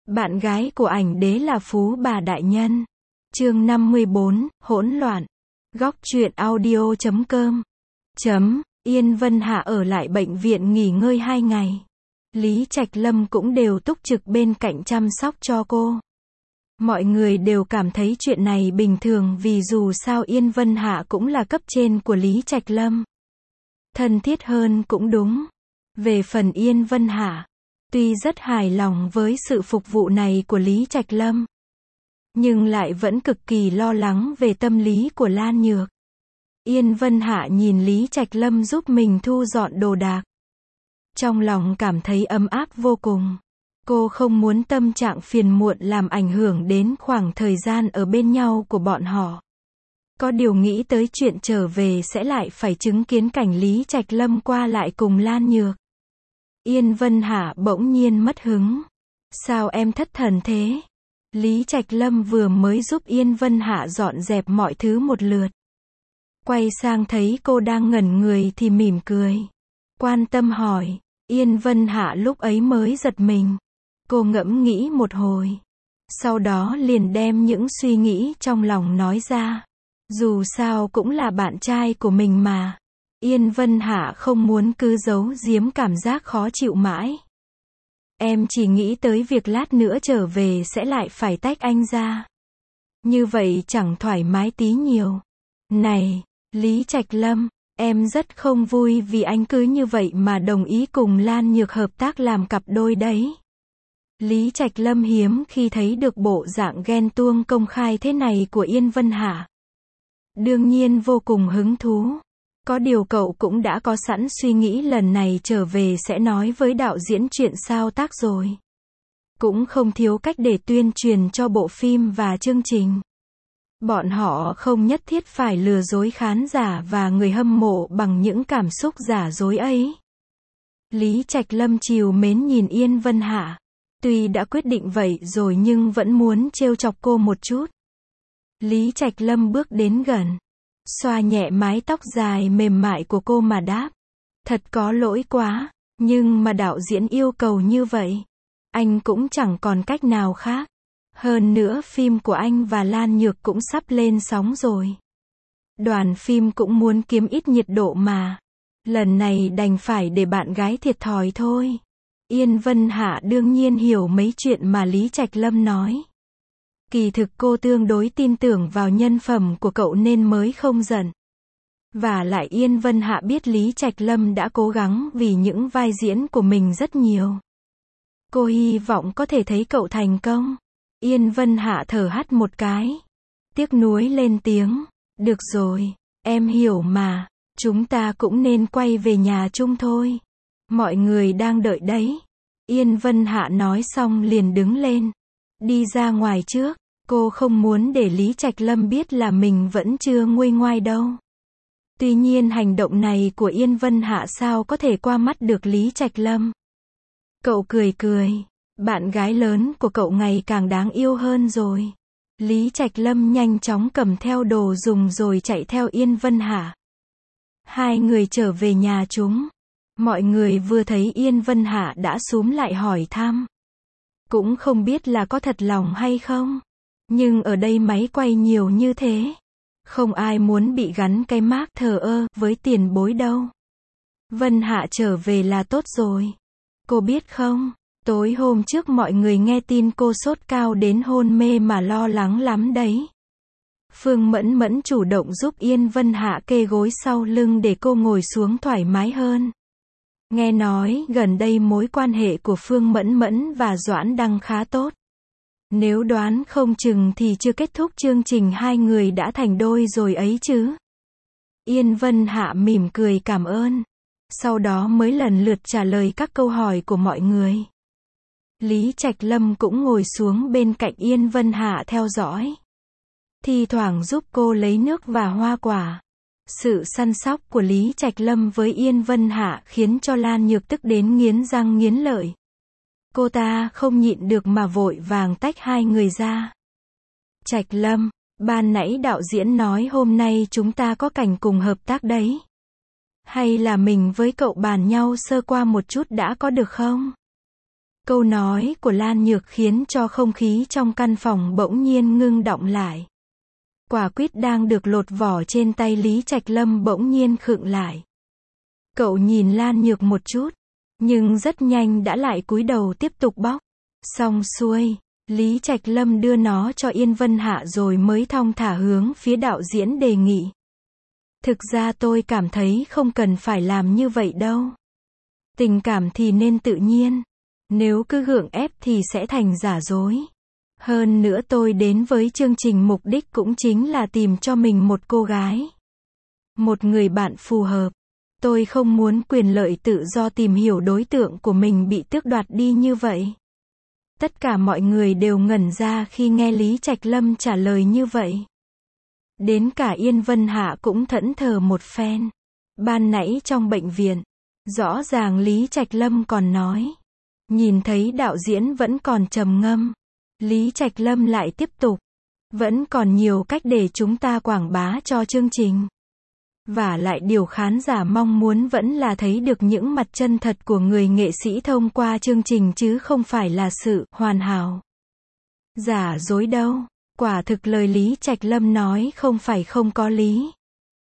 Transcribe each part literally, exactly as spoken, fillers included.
Bạn gái của ảnh đế là Phú Bà Đại Nhân. Chương năm mươi bốn, hỗn loạn. Góc truyện audio chấm com. Chấm, Yên Vân Hạ ở lại bệnh viện nghỉ ngơi hai ngày. Lý Trạch Lâm cũng đều túc trực bên cạnh chăm sóc cho cô. Mọi người đều cảm thấy chuyện này bình thường vì dù sao Yên Vân Hạ cũng là cấp trên của Lý Trạch Lâm. Thân thiết hơn cũng đúng. Về phần Yên Vân Hạ, tuy rất hài lòng với sự phục vụ này của Lý Trạch Lâm, nhưng lại vẫn cực kỳ lo lắng về tâm lý của Lan Nhược. Yên Vân Hạ nhìn Lý Trạch Lâm giúp mình thu dọn đồ đạc, trong lòng cảm thấy ấm áp vô cùng. Cô không muốn tâm trạng phiền muộn làm ảnh hưởng đến khoảng thời gian ở bên nhau của bọn họ. Có điều nghĩ tới chuyện trở về sẽ lại phải chứng kiến cảnh Lý Trạch Lâm qua lại cùng Lan Nhược. Yên Vân Hạ bỗng nhiên mất hứng. Sao em thất thần thế? Lý Trạch Lâm vừa mới giúp Yên Vân Hạ dọn dẹp mọi thứ một lượt. Quay sang thấy cô đang ngẩn người thì mỉm cười. Quan tâm hỏi. Yên Vân Hạ lúc ấy mới giật mình. Cô ngẫm nghĩ một hồi. Sau đó liền đem những suy nghĩ trong lòng nói ra. Dù sao cũng là bạn trai của mình mà. Yên Vân Hạ không muốn cứ giấu giếm cảm giác khó chịu mãi. Em chỉ nghĩ tới việc lát nữa trở về sẽ lại phải tách anh ra. Như vậy chẳng thoải mái tí nhiều. Này, Lý Trạch Lâm, em rất không vui vì anh cứ như vậy mà đồng ý cùng Lan Nhược hợp tác làm cặp đôi đấy. Lý Trạch Lâm hiếm khi thấy được bộ dạng ghen tuông công khai thế này của Yên Vân Hạ. Đương nhiên vô cùng hứng thú. Có điều cậu cũng đã có sẵn suy nghĩ lần này trở về sẽ nói với đạo diễn chuyện sao tác rồi. Cũng không thiếu cách để tuyên truyền cho bộ phim và chương trình. Bọn họ không nhất thiết phải lừa dối khán giả và người hâm mộ bằng những cảm xúc giả dối ấy. Lý Trạch Lâm trìu mến nhìn Yên Vân Hạ. Tuy đã quyết định vậy rồi nhưng vẫn muốn trêu chọc cô một chút. Lý Trạch Lâm bước đến gần, xoa nhẹ mái tóc dài mềm mại của cô mà đáp. Thật có lỗi quá, nhưng mà đạo diễn yêu cầu như vậy. Anh cũng chẳng còn cách nào khác. Hơn nữa phim của anh và Lan Nhược cũng sắp lên sóng rồi. Đoàn phim cũng muốn kiếm ít nhiệt độ mà. Lần này đành phải để bạn gái thiệt thòi thôi. Yên Vân Hạ đương nhiên hiểu mấy chuyện mà Lý Trạch Lâm nói. Kỳ thực cô tương đối tin tưởng vào nhân phẩm của cậu nên mới không giận. Và lại Yên Vân Hạ biết Lý Trạch Lâm đã cố gắng vì những vai diễn của mình rất nhiều. Cô hy vọng có thể thấy cậu thành công. Yên Vân Hạ thở hắt một cái. Tiếc nuối lên tiếng. Được rồi, em hiểu mà. Chúng ta cũng nên quay về nhà chung thôi. Mọi người đang đợi đấy. Yên Vân Hạ nói xong liền đứng lên. Đi ra ngoài trước. Cô không muốn để Lý Trạch Lâm biết là mình vẫn chưa nguôi ngoai đâu. Tuy nhiên hành động này của Yên Vân Hạ sao có thể qua mắt được Lý Trạch Lâm. Cậu cười cười. Bạn gái lớn của cậu ngày càng đáng yêu hơn rồi. Lý Trạch Lâm nhanh chóng cầm theo đồ dùng rồi chạy theo Yên Vân Hạ. Hai người trở về nhà chúng. Mọi người vừa thấy Yên Vân Hạ đã xúm lại hỏi thăm. Cũng không biết là có thật lòng hay không. Nhưng ở đây máy quay nhiều như thế. Không ai muốn bị gắn cái mác thờ ơ với tiền bối đâu. Vân Hạ trở về là tốt rồi. Cô biết không, tối hôm trước mọi người nghe tin cô sốt cao đến hôn mê mà lo lắng lắm đấy. Phương Mẫn Mẫn chủ động giúp Yên Vân Hạ kê gối sau lưng để cô ngồi xuống thoải mái hơn. Nghe nói gần đây mối quan hệ của Phương Mẫn Mẫn và Doãn Đăng khá tốt. Nếu đoán không chừng thì chưa kết thúc chương trình hai người đã thành đôi rồi ấy chứ. Yên Vân Hạ mỉm cười cảm ơn. Sau đó mới lần lượt trả lời các câu hỏi của mọi người. Lý Trạch Lâm cũng ngồi xuống bên cạnh Yên Vân Hạ theo dõi. Thi thoảng giúp cô lấy nước và hoa quả. Sự săn sóc của Lý Trạch Lâm với Yên Vân Hạ khiến cho Lan Nhược tức đến nghiến răng nghiến lợi. Cô ta không nhịn được mà vội vàng tách hai người ra. Trạch Lâm, ban nãy đạo diễn nói hôm nay chúng ta có cảnh cùng hợp tác đấy. Hay là mình với cậu bàn nhau sơ qua một chút đã có được không? Câu nói của Lan Nhược khiến cho không khí trong căn phòng bỗng nhiên ngưng đọng lại. Quả quýt đang được lột vỏ trên tay Lý Trạch Lâm bỗng nhiên khựng lại. Cậu nhìn Lan Nhược một chút, nhưng rất nhanh đã lại cúi đầu tiếp tục bóc. Xong xuôi, Lý Trạch Lâm đưa nó cho Yên Vân Hạ rồi mới thong thả hướng phía đạo diễn đề nghị. Thực ra tôi cảm thấy không cần phải làm như vậy đâu. Tình cảm thì nên tự nhiên. Nếu cứ gượng ép thì sẽ thành giả dối. Hơn nữa tôi đến với chương trình mục đích cũng chính là tìm cho mình một cô gái. Một người bạn phù hợp. Tôi không muốn quyền lợi tự do tìm hiểu đối tượng của mình bị tước đoạt đi như vậy. Tất cả mọi người đều ngẩn ra khi nghe Lý Trạch Lâm trả lời như vậy. Đến cả Yên Vân Hạ cũng thẫn thờ một phen. Ban nãy trong bệnh viện, rõ ràng Lý Trạch Lâm còn nói. Nhìn thấy đạo diễn vẫn còn trầm ngâm. Lý Trạch Lâm lại tiếp tục. Vẫn còn nhiều cách để chúng ta quảng bá cho chương trình. Và lại điều khán giả mong muốn vẫn là thấy được những mặt chân thật của người nghệ sĩ thông qua chương trình chứ không phải là sự hoàn hảo. Giả dối đâu. Quả thực lời Lý Trạch Lâm nói không phải không có lý.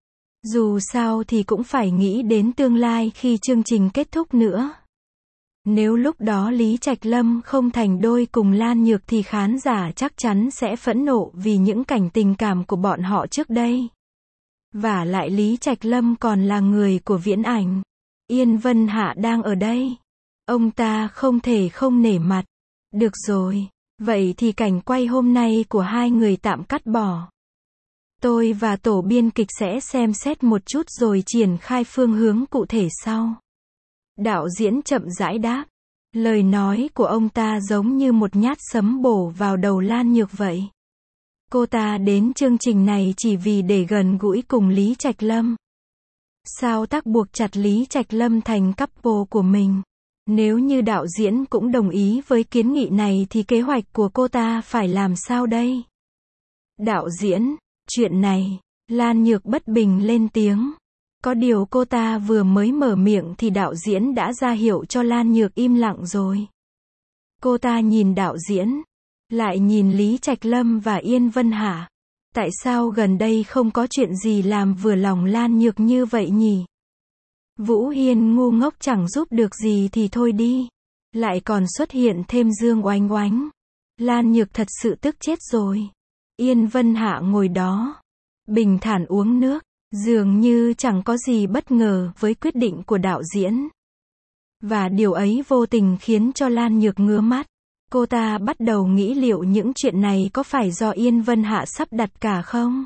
Dù sao thì cũng phải nghĩ đến tương lai khi chương trình kết thúc nữa. Nếu lúc đó Lý Trạch Lâm không thành đôi cùng Lan Nhược thì khán giả chắc chắn sẽ phẫn nộ vì những cảnh tình cảm của bọn họ trước đây. Và lại Lý Trạch Lâm còn là người của Viễn Ảnh. Yên Vân Hạ đang ở đây. Ông ta không thể không nể mặt. Được rồi, vậy thì cảnh quay hôm nay của hai người tạm cắt bỏ. Tôi và tổ biên kịch sẽ xem xét một chút rồi triển khai phương hướng cụ thể sau. Đạo diễn chậm rãi đáp. Lời nói của ông ta giống như một nhát sấm bổ vào đầu Lan Nhược vậy. Cô ta đến chương trình này chỉ vì để gần gũi cùng Lý Trạch Lâm. Sao tác buộc chặt Lý Trạch Lâm thành couple của mình? Nếu như đạo diễn cũng đồng ý với kiến nghị này thì kế hoạch của cô ta phải làm sao đây? Đạo diễn, chuyện này, Lan Nhược bất bình lên tiếng. Có điều cô ta vừa mới mở miệng thì đạo diễn đã ra hiệu cho Lan Nhược im lặng rồi. Cô ta nhìn đạo diễn, lại nhìn Lý Trạch Lâm và Yên Vân Hạ. Tại sao gần đây không có chuyện gì làm vừa lòng Lan Nhược như vậy nhỉ? Vũ Hiên ngu ngốc chẳng giúp được gì thì thôi đi. Lại còn xuất hiện thêm Dương Oánh Oánh. Lan Nhược thật sự tức chết rồi. Yên Vân Hạ ngồi đó, bình thản uống nước, dường như chẳng có gì bất ngờ với quyết định của đạo diễn. Và điều ấy vô tình khiến cho Lan Nhược ngứa mắt. Cô ta bắt đầu nghĩ liệu những chuyện này có phải do Yên Vân Hạ sắp đặt cả không?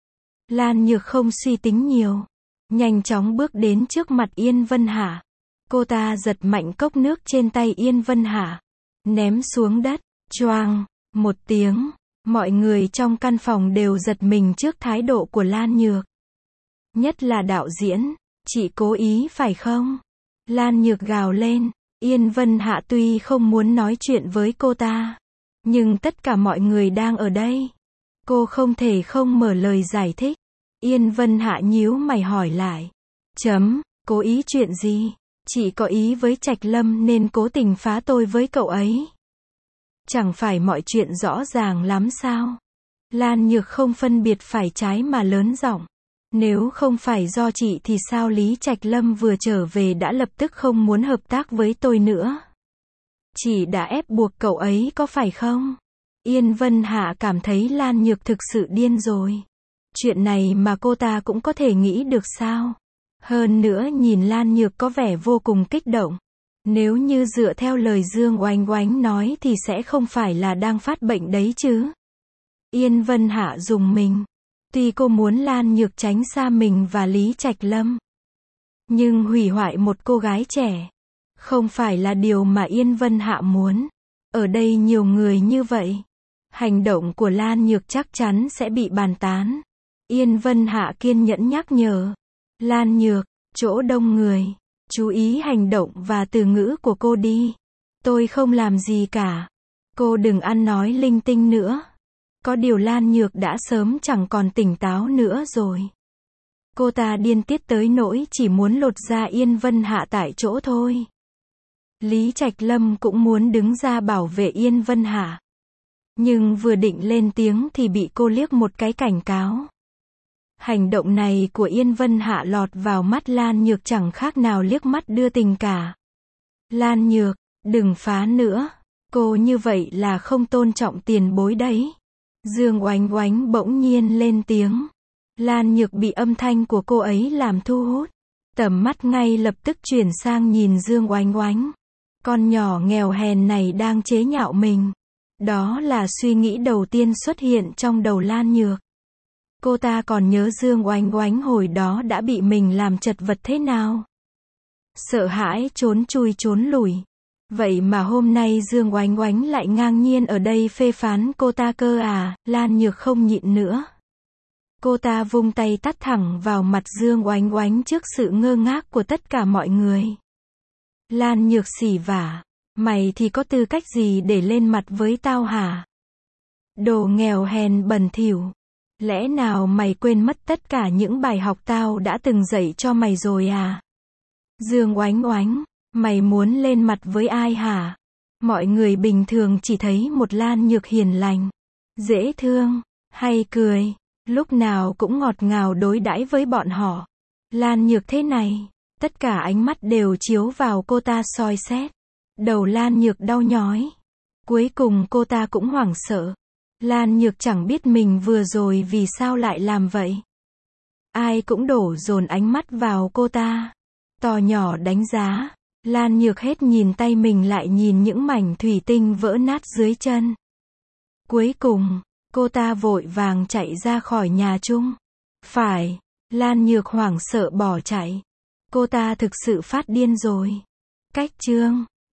Lan Nhược không suy tính nhiều. Nhanh chóng bước đến trước mặt Yên Vân Hạ. Cô ta giật mạnh cốc nước trên tay Yên Vân Hạ. Ném xuống đất. Choang. Một tiếng. Mọi người trong căn phòng đều giật mình trước thái độ của Lan Nhược. Nhất là đạo diễn. Chị cố ý phải không? Lan Nhược gào lên. Yên Vân Hạ tuy không muốn nói chuyện với cô ta. Nhưng tất cả mọi người đang ở đây. Cô không thể không mở lời giải thích. Yên Vân Hạ nhíu mày hỏi lại. Chấm, cố ý chuyện gì? Chị có ý với Trạch Lâm nên cố tình phá tôi với cậu ấy. Chẳng phải mọi chuyện rõ ràng lắm sao? Lan Nhược không phân biệt phải trái mà lớn giọng. Nếu không phải do chị thì sao Lý Trạch Lâm vừa trở về đã lập tức không muốn hợp tác với tôi nữa? Chị đã ép buộc cậu ấy có phải không? Yên Vân Hạ cảm thấy Lan Nhược thực sự điên rồi. Chuyện này mà cô ta cũng có thể nghĩ được sao? Hơn nữa nhìn Lan Nhược có vẻ vô cùng kích động. Nếu như dựa theo lời Dương Oánh Oánh nói thì sẽ không phải là đang phát bệnh đấy chứ? Yên Vân Hạ rùng mình. Tuy cô muốn Lan Nhược tránh xa mình và Lý Trạch Lâm, nhưng hủy hoại một cô gái trẻ không phải là điều mà Yên Vân Hạ muốn. Ở đây nhiều người như vậy, hành động của Lan Nhược chắc chắn sẽ bị bàn tán. Yên Vân Hạ kiên nhẫn nhắc nhở. Lan Nhược, chỗ đông người, chú ý hành động và từ ngữ của cô đi. Tôi không làm gì cả. Cô đừng ăn nói linh tinh nữa. Có điều Lan Nhược đã sớm chẳng còn tỉnh táo nữa rồi. Cô ta điên tiết tới nỗi chỉ muốn lột da Yên Vân Hạ tại chỗ thôi. Lý Trạch Lâm cũng muốn đứng ra bảo vệ Yên Vân Hạ. Nhưng vừa định lên tiếng thì bị cô liếc một cái cảnh cáo. Hành động này của Yên Vân Hạ lọt vào mắt Lan Nhược chẳng khác nào liếc mắt đưa tình cả. Lan Nhược, đừng phá nữa. Cô như vậy là không tôn trọng tiền bối đấy. Dương Oánh Oánh bỗng nhiên lên tiếng. Lan Nhược bị âm thanh của cô ấy làm thu hút. Tầm mắt ngay lập tức chuyển sang nhìn Dương Oánh Oánh. Con nhỏ nghèo hèn này đang chế nhạo mình. Đó là suy nghĩ đầu tiên xuất hiện trong đầu Lan Nhược. Cô ta còn nhớ Dương Oánh Oánh hồi đó đã bị mình làm chật vật thế nào. Sợ hãi trốn chui trốn lùi. Vậy mà hôm nay Dương Oánh Oánh lại ngang nhiên ở đây phê phán cô ta cơ à. Lan Nhược không nhịn nữa. Cô ta vung tay tát thẳng vào mặt Dương Oánh Oánh trước sự ngơ ngác của tất cả mọi người. Lan Nhược xỉ vả. Mày thì có tư cách gì để lên mặt với tao hả? Đồ nghèo hèn bẩn thỉu. Lẽ nào mày quên mất tất cả những bài học tao đã từng dạy cho mày rồi à? Dương Oánh Oánh, mày muốn lên mặt với ai hả? Mọi người bình thường chỉ thấy một Lan Nhược hiền lành, dễ thương, hay cười, lúc nào cũng ngọt ngào đối đãi với bọn họ. Lan Nhược thế này, tất cả ánh mắt đều chiếu vào cô ta soi xét. Đầu Lan Nhược đau nhói. Cuối cùng cô ta cũng hoảng sợ. Lan Nhược chẳng biết mình vừa rồi vì sao lại làm vậy. Ai cũng đổ dồn ánh mắt vào cô ta. To nhỏ đánh giá. Lan Nhược hết nhìn tay mình lại nhìn những mảnh thủy tinh vỡ nát dưới chân. Cuối cùng, cô ta vội vàng chạy ra khỏi nhà chung. Phải, Lan Nhược hoảng sợ bỏ chạy. Cô ta thực sự phát điên rồi. Cách chương